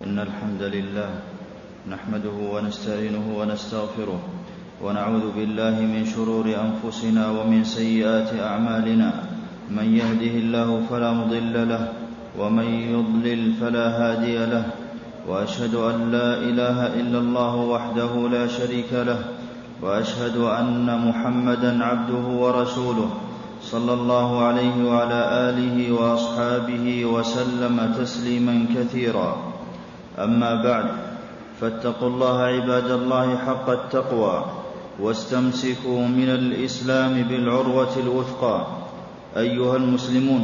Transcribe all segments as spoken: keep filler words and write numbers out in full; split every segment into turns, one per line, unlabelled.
إن الحمد لله نحمده ونستعينه ونستغفره ونعوذ بالله من شرور أنفسنا ومن سيئات أعمالنا. من يهده الله فلا مضل له ومن يضلل فلا هادي له، وأشهد أن لا إله إلا الله وحده لا شريك له، وأشهد أن محمدًا عبده ورسوله صلى الله عليه وعلى آله وأصحابه وسلم تسليمًا كثيرا. أما بعد، فاتقوا الله عباد الله حق التقوى، واستمسكوا من الإسلام بالعروة الوثقى. أيها المسلمون،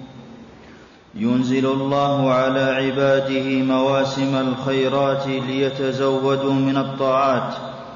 ينزل الله على عباده مواسم الخيرات ليتزودوا من الطاعات،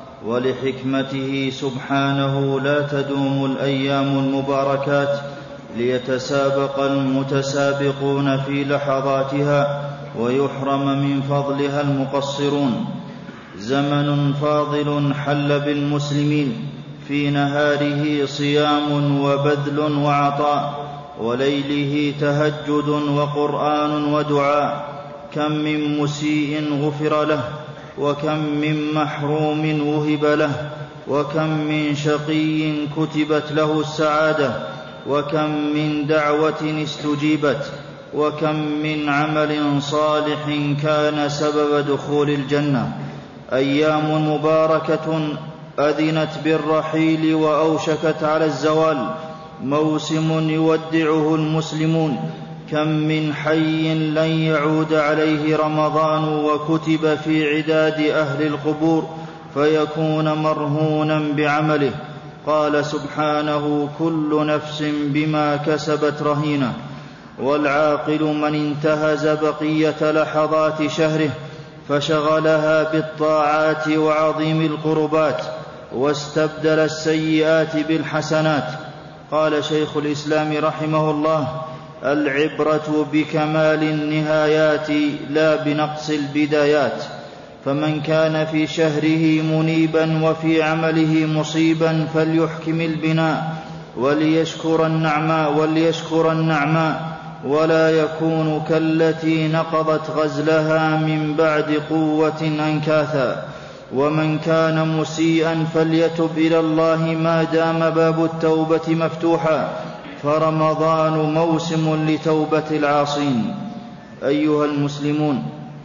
ولحكمته سبحانه لا تدوم الأيام المباركات ليتسابق المتسابقون في لحظاتها ويحرم من فضلها المقصرون. زمن فاضل حل بالمسلمين، في نهاره صيام وبذل وعطاء، وليله تهجد وقرآن ودعاء. كم من مسيء غفر له، وكم من محروم وهب له، وكم من شقي كتبت له السعادة، وكم من دعوة استجيبت، وكم من عمل صالح كان سبب دخول الجنة. أيام مباركة أذنت بالرحيل وأوشكت على الزوال، موسم يودعه المسلمون. كم من حي لن يعود عليه رمضان، وكتب في عداد أهل القبور فيكون مرهونا بعمله. قال سبحانه: كل نفس بما كسبت رهينة. والعاقل من انتهز بقية لحظات شهره فشغلها بالطاعات وعظيم القربات، واستبدل السيئات بالحسنات. قال شيخ الإسلام رحمه الله: العبرة بكمال النهايات لا بنقص البدايات. فمن كان في شهره منيبا وفي عمله مصيبا فليحكم البناء وليشكر النعماء وليشكر النعماء ولا يكون كالتي نقضت غزلها من بعد قوة أنكاثا. ومن كان مسيئا فليتب إلى الله ما دام باب التوبة مفتوحا، فرمضان موسم لتوبة العاصين. أيها المسلمون،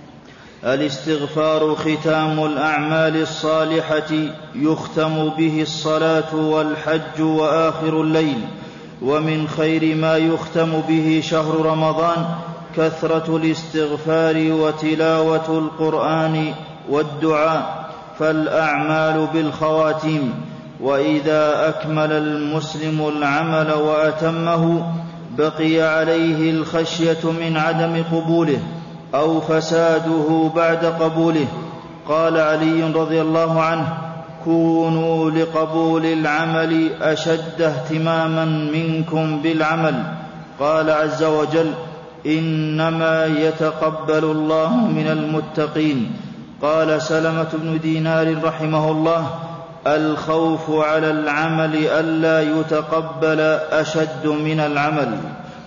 الاستغفار ختام الأعمال الصالحة، يختم به الصلاة والحج وآخر الليل. ومن خير ما يختم به شهر رمضان كثرة الاستغفار وتلاوة القرآن والدعاء، فالأعمال بالخواتيم. وإذا أكمل المسلم العمل وأتمه بقي عليه الخشية من عدم قبوله أو فساده بعد قبوله. قال علي رضي الله عنه: كونوا لقبول العمل أشد اهتماما منكم بالعمل. قال عز وجل: إنما يتقبل الله من المتقين. قال سلمة بن دينار رحمه الله: الخوف على العمل ألا يتقبل أشد من العمل.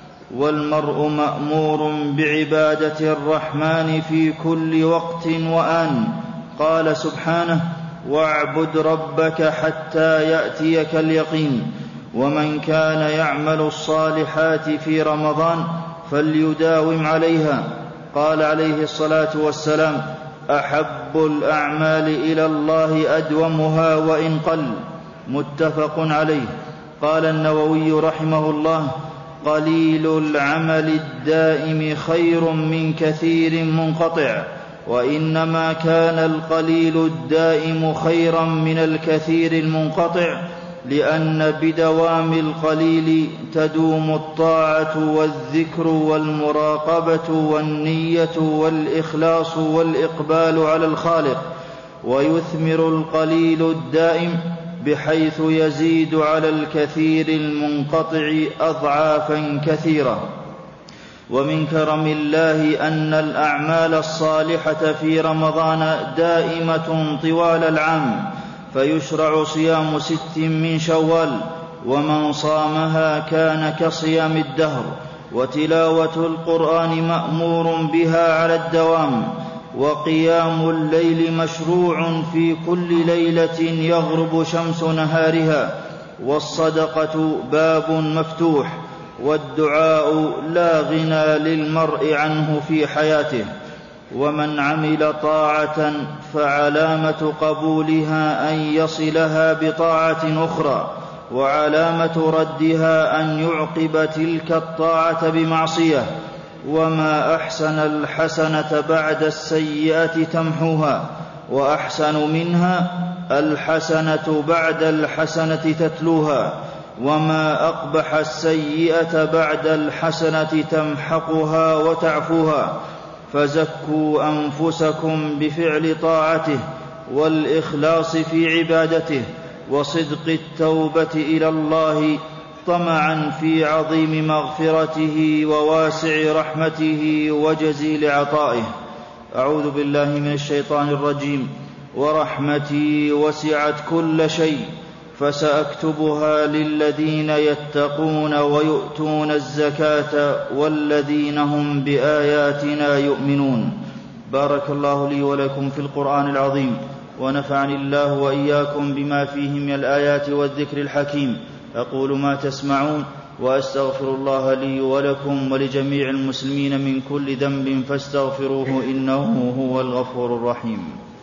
والمرء مأمور بعبادة الرحمن في كل وقت وآن. قال سبحانه: واعبد ربك حتى يأتيك اليقين. ومن كان يعمل الصالحات في رمضان فليداوم عليها. قال عليه الصلاة والسلام: أحب الأعمال إلى الله أدومها وإن قل. متفق عليه. قال النووي رحمه الله: قليل العمل الدائم خير من كثير منقطع، وإنما كان القليل الدائم خيرا من الكثير المنقطع، لأن بدوام القليل تدوم الطاعة والذكر والمراقبة والنية والإخلاص والإقبال على الخالق، ويثمر القليل الدائم بحيث يزيد على الكثير المنقطع أضعافا كثيرة. ومن كرم الله أن الأعمال الصالحة في رمضان دائمة طوال العام، فيشرع صيام ست من شوال، ومن صامها كان كصيام الدهر. وتلاوة القرآن مأمور بها على الدوام، وقيام الليل مشروع في كل ليلة يغرب شمس نهارها، والصدقة باب مفتوح، والدعاء لا غنى للمرء عنه في حياته. ومن عمل طاعة فعلامة قبولها أن يصلها بطاعة أخرى، وعلامة ردها أن يعقب تلك الطاعة بمعصية. وما أحسن الحسنة بعد السيئة تمحوها، وأحسن منها الحسنة بعد الحسنة تتلوها، وما أقبح السيئة بعد الحسنة تمحقها وتعفوها. فزكوا أنفسكم بفعل طاعته، والإخلاص في عبادته، وصدق التوبة إلى الله، طمعا في عظيم مغفرته وواسع رحمته وجزيل عطائه. أعوذ بالله من الشيطان الرجيم. ورحمتي وسعت كل شيء فسأكتبها للذين يتقون ويؤتون الزكاة والذين هم بآياتنا يؤمنون. بارك الله لي ولكم في القرآن العظيم، ونفعني الله وإياكم بما فيه من الآيات والذكر الحكيم. أقول ما تسمعون، وأستغفر الله لي ولكم ولجميع المسلمين من كل ذنب فاستغفروه إنه هو الغفور الرحيم.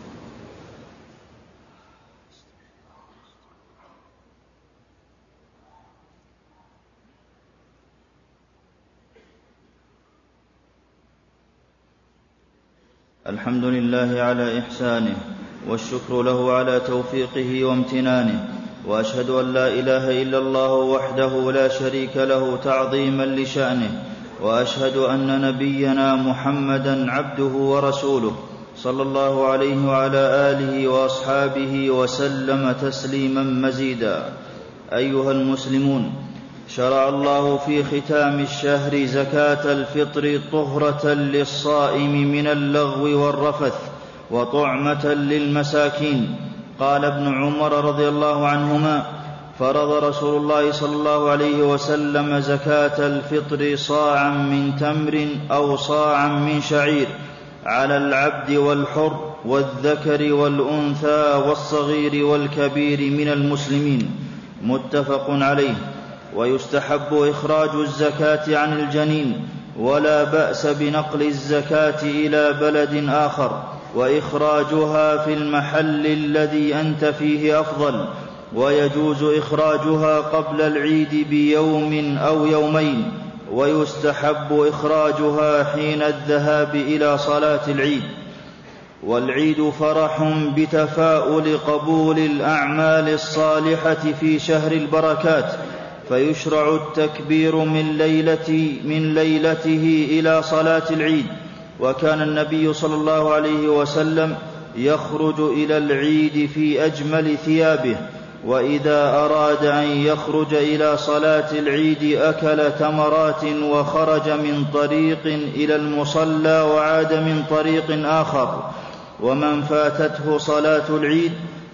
الحمد لله على إحسانه، والشكر له على توفيقه وامتنانه، وأشهد أن لا إله إلا الله وحده لا شريك له تعظيما لشأنه، وأشهد أن نبينا محمدا عبده ورسوله صلى الله عليه وعلى آله وأصحابه وسلم تسليما مزيدا. أيها المسلمون، شرع الله في ختام الشهر زكاة الفطر طهرة للصائم من اللغو والرفث، وطعمة للمساكين. قال ابن عمر رضي الله عنهما: فرض رسول الله صلى الله عليه وسلم زكاة الفطر صاعا من تمر أو صاعا من شعير على العبد والحر والذكر والأنثى والصغير والكبير من المسلمين، متفق عليه. ويستحب إخراج الزكاة عن الجنين، ولا بأس بنقل الزكاة إلى بلد آخر، وإخراجها في المحل الذي أنت فيه أفضل، ويجوز إخراجها قبل العيد بيوم أو يومين، ويستحب إخراجها حين الذهاب إلى صلاة العيد. والعيد فرح بتفاؤل قبول الأعمال الصالحة في شهر البركات، فيشرع التكبير من, ليلة من ليلته إلى صلاة العيد. وكان النبي صلى الله عليه وسلم يخرج إلى العيد في أجمل ثيابه، وإذا أراد أن يخرج إلى صلاة العيد أكل تمرات وخرج من طريق إلى المصلى وعاد من طريق آخر. ومن فاتته صلاة العيد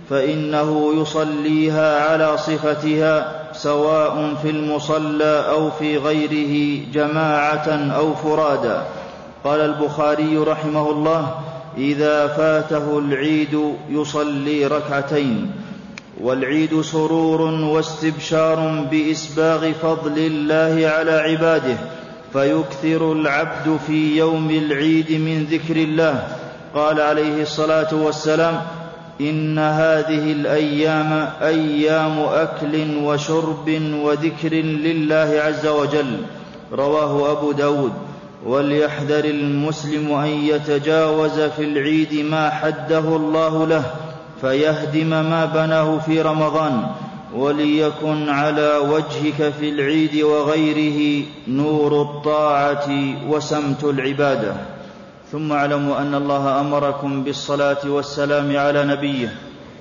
فإنه يصليها على صفتها، سواء في المصلى أو في غيره، جماعة أو فرادا. قال البخاري رحمه الله: إذا فاته العيد يصلي ركعتين. والعيد سرور واستبشار بإسباغ فضل الله على عباده، فيكثر العبد في يوم العيد من ذكر الله. قال عليه الصلاة والسلام: إن هذه الأيام أيام أكل وشرب وذكر لله عز وجل. رواه أبو داود. وليحذر المسلم أن يتجاوز في العيد ما حده الله له، فيهدم ما بناه في رمضان. وليكن على وجهك في العيد وغيره نور الطاعة وسمت العبادة. ثم اعلموا أن الله أمركم بالصلاة والسلام على نبيه،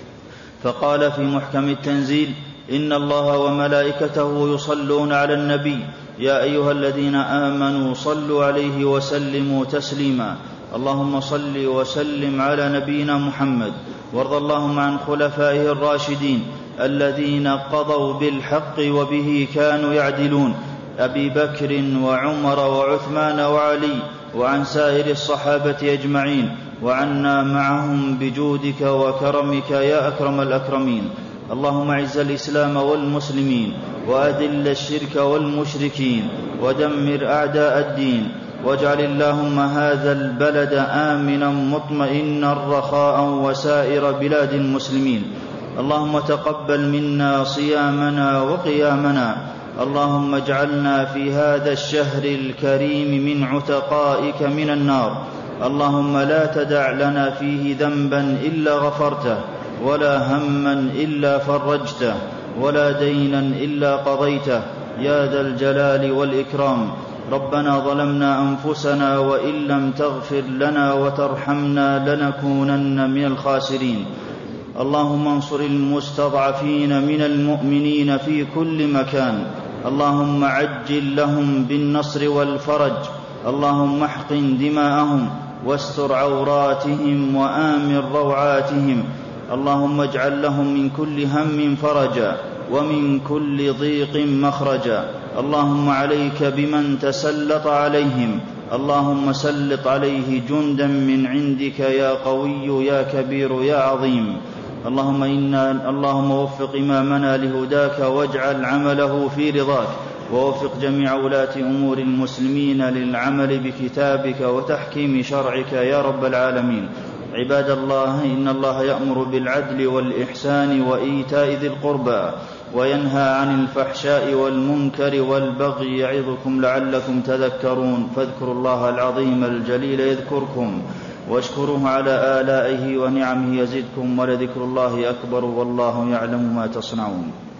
فقال في محكم التنزيل: إن الله وملائكته يصلون على النبي يا أيها الذين آمنوا صلوا عليه وسلموا تسليما. اللهم صل وسلم على نبينا محمد، وارض اللهم عن خلفائه الراشدين الذين قضوا بالحق وبه كانوا يعدلون، أبي بكر وعمر وعثمان وعلي، وعن سائر الصحابة أجمعين، وعنا معهم بجودك وكرمك يا أكرم الأكرمين. اللهم أعز الإسلام والمسلمين، وأذل الشرك والمشركين، ودمر أعداء الدين، واجعل اللهم هذا البلد آمنا مطمئنا رخاء وسائر بلاد المسلمين. اللهم تقبل منا صيامنا وقيامنا. اللهم اجعلنا في هذا الشهر الكريم من عتقائك من النار. اللهم لا تدع لنا فيه ذنبا إلا غفرته، ولا هما إلا فرجته، ولا دينا إلا قضيته، يا ذا الجلال والإكرام. ربنا ظلمنا أنفسنا، وإن لم تغفر لنا وترحمنا لنكونن من الخاسرين. اللهم انصر المستضعفين من المؤمنين في كل مكان. اللهم عجل لهم بالنصر والفرج. اللهم احقن دماءهم، واستر عوراتهم، وآمن روعاتهم. اللهم اجعل لهم من كل هم فرجا، ومن كل ضيق مخرجا. اللهم عليك بمن تسلط عليهم. اللهم سلط عليه جندا من عندك يا قوي يا كبير يا عظيم. اللهم إنا اللهم وفق إمامنا لهداك، واجعل عمله في رضاك، ووفق جميع ولاة أمور المسلمين للعمل بكتابك وتحكيم شرعك يا رب العالمين. عباد الله، إن الله يأمر بالعدل والإحسان وإيتاء ذي القربى، وينهى عن الفحشاء والمنكر والبغي، يعظكم لعلكم تذكرون. فاذكروا الله العظيم الجليل يذكركم، واشكروه على آلائه ونعمه يزدكم، ولذكر الله أكبر، والله يعلم ما تصنعون.